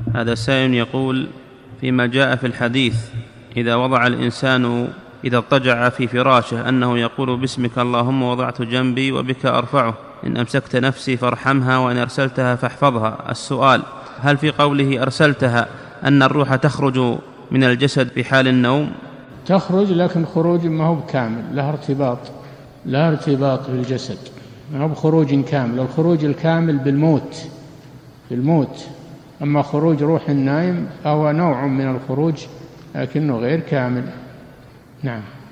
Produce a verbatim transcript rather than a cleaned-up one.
هذا سائل يقول: فيما جاء في الحديث إذا وضع الإنسان إذا اضطجع في فراشه أنه يقول: باسمك اللهم وضعت جنبي وبك أرفعه، إن أمسكت نفسي فارحمها وإن أرسلتها فاحفظها. السؤال: هل في قوله أرسلتها أن الروح تخرج من الجسد في حال النوم؟ تخرج، لكن خروج ما هو كامل، لها ارتباط لها ارتباط بالجسد، ما هو بخروج كامل. الخروج الكامل بالموت بالموت أما خروج روح النائم هو نوع من الخروج لكنه غير كامل. نعم.